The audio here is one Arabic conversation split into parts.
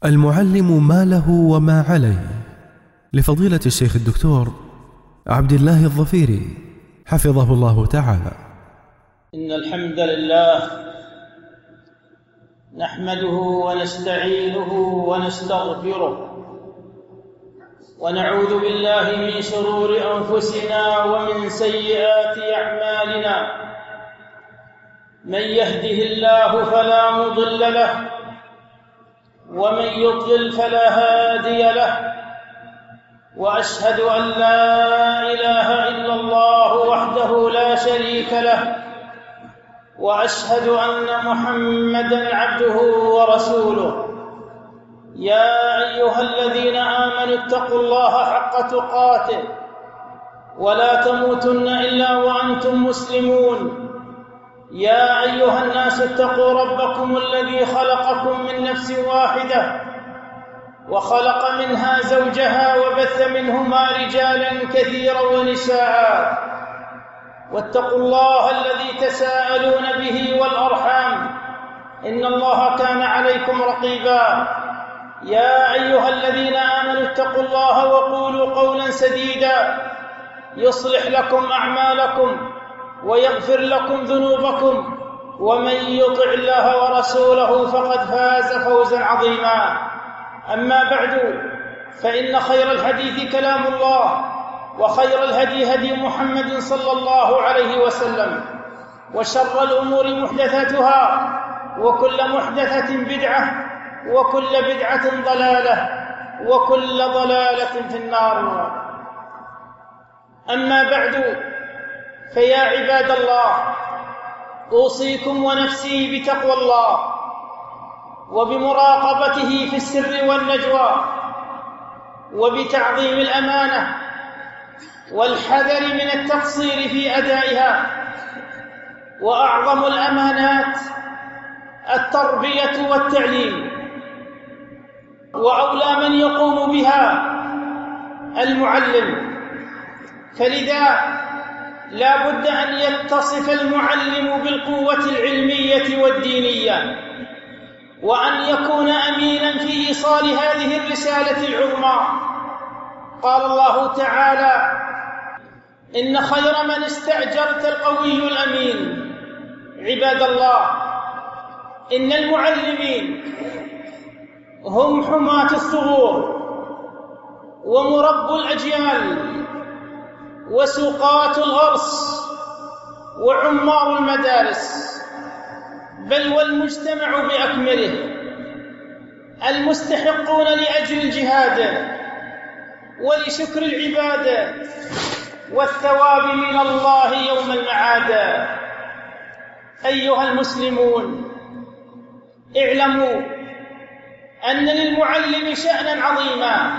المعلم ما له وما عليه، لفضيلة الشيخ الدكتور عبد الله الظفيري حفظه الله تعالى. إن الحمد لله نحمده ونستعينه ونستغفره ونعوذ بالله من شرور أنفسنا ومن سيئات أعمالنا. من يهده الله فلا مضل له ومن يضلل فلا هادي له، وأشهد أن لا إله إلا الله وحده لا شريك له، وأشهد أن محمدًا عبده ورسوله. يا أيها الذين آمنوا اتقوا الله حق تقاته ولا تموتن إلا وأنتم مسلمون. يا أيها الناس اتقوا ربكم الذي خلقكم من نفس واحدة وخلق منها زوجها وبث منهما رجالا كثيرا ونساء، واتقوا الله الذي تساءلون به والأرحام إن الله كان عليكم رقيبا. يا أيها الذين آمنوا اتقوا الله وقولوا قولا سديدا يصلح لكم أعمالكم ويغفر لكم ذنوبكم، ومن يطع الله ورسوله فقد فاز فوزا عظيما. أما بعد، فإن خير الحديث كلام الله، وخير الهدي هدي محمد صلى الله عليه وسلم، وشر الأمور محدثاتها، وكل محدثة بدعة، وكل بدعة ضلالة، وكل ضلالة في النار. أما بعد، فيا عباد الله، أوصيكم ونفسي بتقوى الله وبمراقبته في السر والنجوى، وبتعظيم الأمانة والحذر من التقصير في أدائها. وأعظم الأمانات التربية والتعليم، وأولى من يقوم بها المعلم. فلذا لا بد أن يتصف المعلم بالقوة العلمية والدينية، وأن يكون أمينا في إيصال هذه الرسالة العظمى. قال الله تعالى: إن خير من استأجرت القوي الأمين. عباد الله، إن المعلمين هم حماة الثغور ومربوا الأجيال وسقاة الغرس وعمار المدارس، بل والمجتمع بأكمله، المستحقون لأجل الجهاد ولشكر العباد والثواب من الله يوم المعاد. أيها المسلمون، اعلموا أن للمعلم شأنا عظيما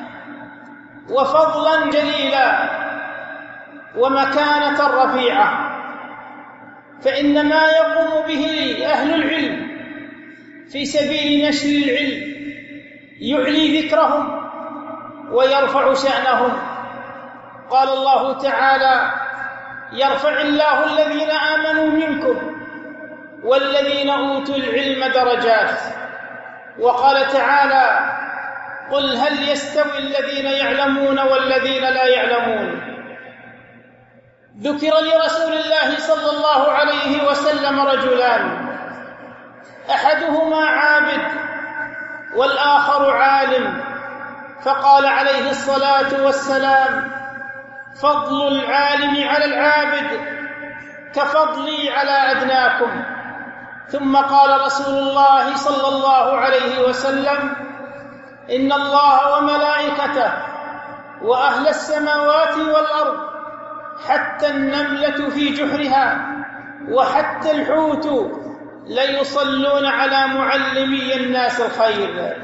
وفضلا جليلا ومكانة رفيعة، فإن ما يقوم به أهل العلم في سبيل نشر العلم يعلي ذكرهم ويرفع شأنهم. قال الله تعالى: يرفع الله الذين آمنوا منكم والذين أوتوا العلم درجات. وقال تعالى: قل هل يستوي الذين يعلمون والذين لا يعلمون. ذكر لرسول الله صلى الله عليه وسلم رجلان، أحدهما عابد والآخر عالم، فقال عليه الصلاة والسلام: فضل العالم على العابد كفضلي على أدناكم. ثم قال رسول الله صلى الله عليه وسلم: إن الله وملائكته وأهل السماوات والأرض حتى النملة في جحرها وحتى الحوت ليصلون على معلمي الناس الخير.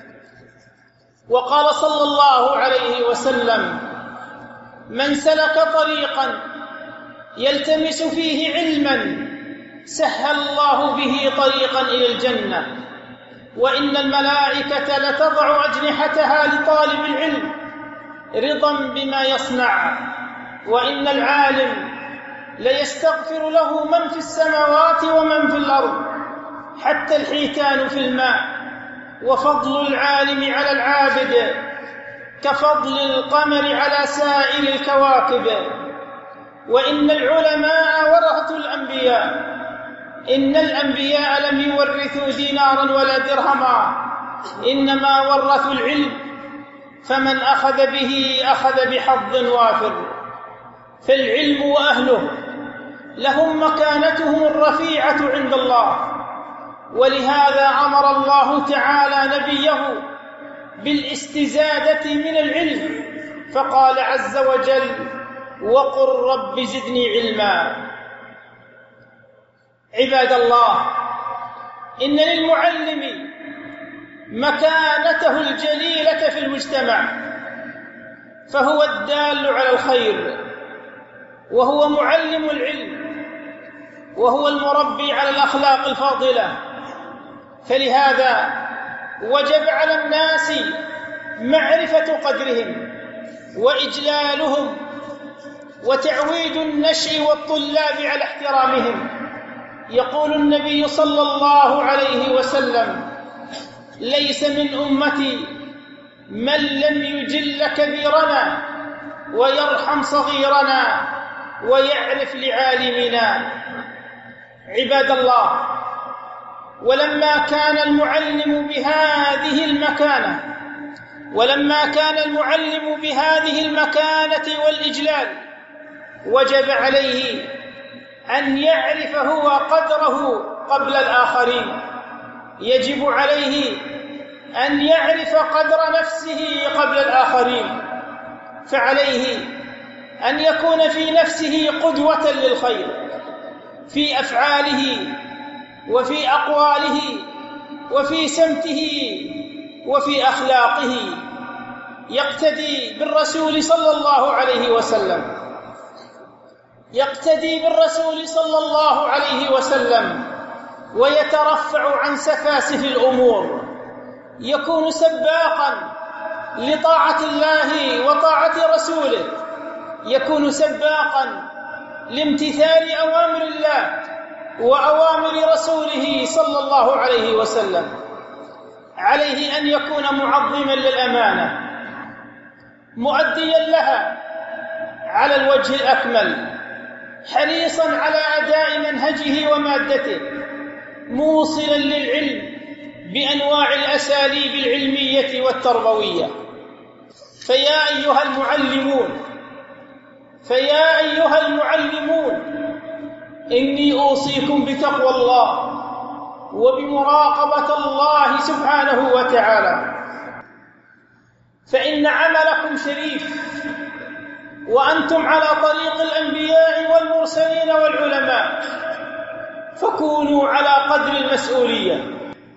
وقال صلى الله عليه وسلم: من سلك طريقا يلتمس فيه علما سهل الله به طريقا إلى الجنة، وإن الملائكة لتضع أجنحتها لطالب العلم رضا بما يصنع، وإن العالم ليستغفر له من في السماوات ومن في الأرض حتى الحيتان في الماء، وفضل العالم على العابد كفضل القمر على سائر الكواكب. وإن العلماء ورثة الأنبياء، إن الأنبياء لم يورثوا دينارا ولا درهما، إنما ورثوا العلم، فمن أخذ به أخذ بحظ وافر. فالعلم وأهله لهم مكانتهم الرفيعة عند الله، ولهذا أمر الله تعالى نبيه بالاستزادة من العلم، فقال عز وجل: وقل رب زدني علما. عباد الله، إن للمعلم مكانته الجليلة في المجتمع، فهو الدال على الخير، وهو معلم العلم، وهو المربي على الأخلاق الفاضلة. فلهذا وجب على الناس معرفة قدرهم وإجلالهم وتعويد النشء والطلاب على احترامهم. يقول النبي صلى الله عليه وسلم: ليس من أمتي من لم يجل كبيرنا ويرحم صغيرنا ويعرف لعالمنا. عباد الله، ولما كان المعلم بهذه المكانة والإجلال، وجب عليه أن يعرف هو قدره قبل الآخرين. يجب عليه أن يعرف قدر نفسه قبل الآخرين، فعليه أن يكون في نفسه قدوة للخير في أفعاله وفي أقواله وفي سمته وفي أخلاقه. يقتدي بالرسول صلى الله عليه وسلم ويترفع عن سفاسف الأمور. يكون سباقا لطاعة الله وطاعة رسوله، يكون سباقا لامتثال أوامر الله وأوامر رسوله صلى الله عليه وسلم. عليه أن يكون معظما للأمانة، مؤديا لها على الوجه الأكمل، حريصا على أداء منهجه ومادته، موصلا للعلم بأنواع الأساليب العلمية والتربوية. فيا أيها المعلمون، إني أوصيكم بتقوى الله وبمراقبة الله سبحانه وتعالى، فإن عملكم شريف، وأنتم على طريق الأنبياء والمرسلين والعلماء، فكونوا على قدر المسؤولية،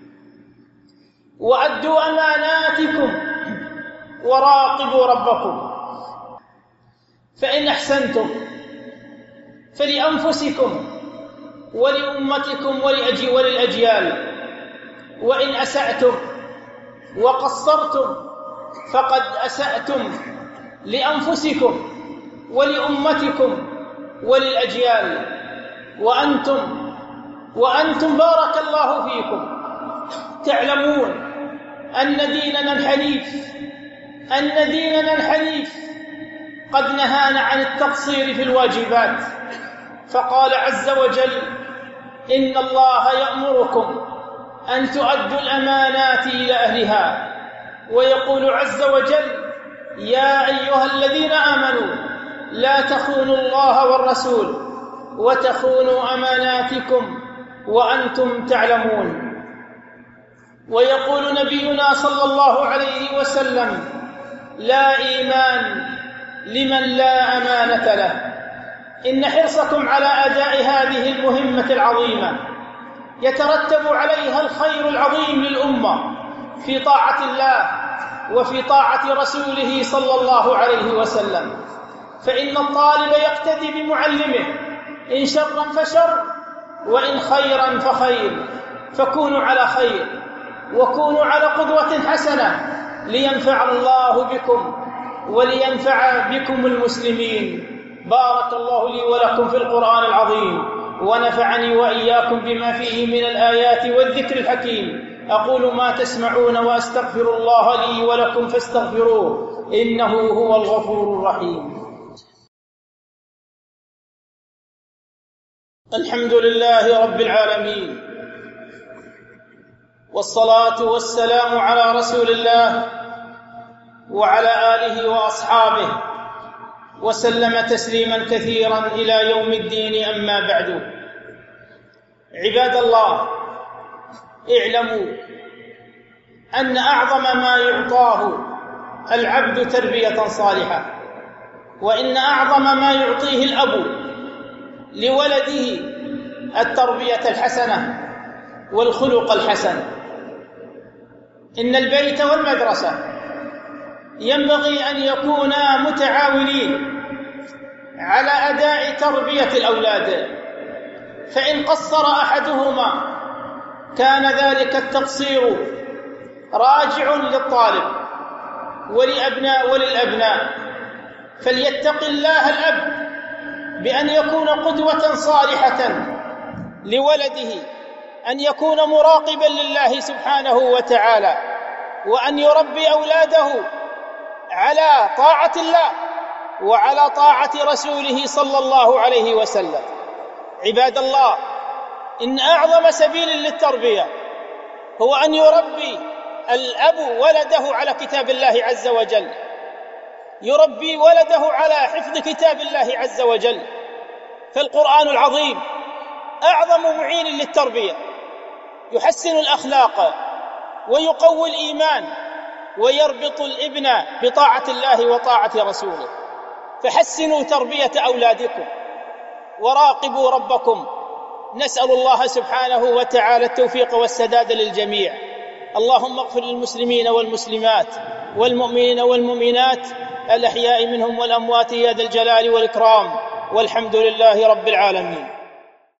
وأدوا أماناتكم، وراقبوا ربكم. فإن أحسنتم فلأنفسكم ولأمتكم وللأجيال، وإن أسأتم وقصرتم فقد أسأتم لأنفسكم ولأمتكم وللأجيال، وأنتم بارك الله فيكم تعلمون أن ديننا الحنيف قد نهانا عن التقصير في الواجبات، فقال عز وجل: إن الله يأمركم أن تؤدوا الأمانات إلى أهلها. ويقول عز وجل: يا أيها الذين آمنوا لا تخونوا الله والرسول وتخونوا أماناتكم وأنتم تعلمون. ويقول نبينا صلى الله عليه وسلم: لا إيمان لمن لا أمانة له. إن حرصكم على أداء هذه المهمة العظيمة يترتب عليها الخير العظيم للأمة في طاعة الله وفي طاعة رسوله صلى الله عليه وسلم. فإن الطالب يقتدي بمعلمه، إن شرا فشر وإن خيرا فخير. فكونوا على خير وكونوا على قدوة حسنة لينفع الله بكم ولينفع بكم المسلمين. بارك الله لي ولكم في القرآن العظيم، ونفعني وإياكم بما فيه من الآيات والذكر الحكيم. أقول ما تسمعون وأستغفر الله لي ولكم فاستغفروه إنه هو الغفور الرحيم. الحمد لله رب العالمين، والصلاة والسلام على رسول الله وعلى آله وأصحابه وسلم تسليما كثيرا إلى يوم الدين. أما بعد، عباد الله، اعلموا أن أعظم ما يعطاه العبد تربية صالحة، وإن أعظم ما يعطيه الأب لولده التربية الحسنة والخلق الحسن. إن البيت والمدرسة ينبغي أن يكونا متعاونين على أداء تربية الأولاد، فإن قصر أحدهما كان ذلك التقصير راجع للطالب وللأبناء، فليتق الله الأب بأن يكون قدوة صالحة لولده، أن يكون مراقبا لله سبحانه وتعالى، وأن يربي أولاده على طاعة الله وعلى طاعة رسوله صلى الله عليه وسلم. عباد الله، إن أعظم سبيل للتربية هو أن يربي الأب ولده على كتاب الله عز وجل، يربي ولده على حفظ كتاب الله عز وجل، فالقرآن العظيم أعظم معين للتربية، يحسن الأخلاق ويقوي الإيمان ويربط الابن بطاعة الله وطاعة رسوله. فحسنوا تربية أولادكم وراقبوا ربكم. نسأل الله سبحانه وتعالى التوفيق والسداد للجميع. اللهم اغفر للمسلمين والمسلمات والمؤمنين والمؤمنات الأحياء منهم والأموات يا ذا الجلال والإكرام، والحمد لله رب العالمين.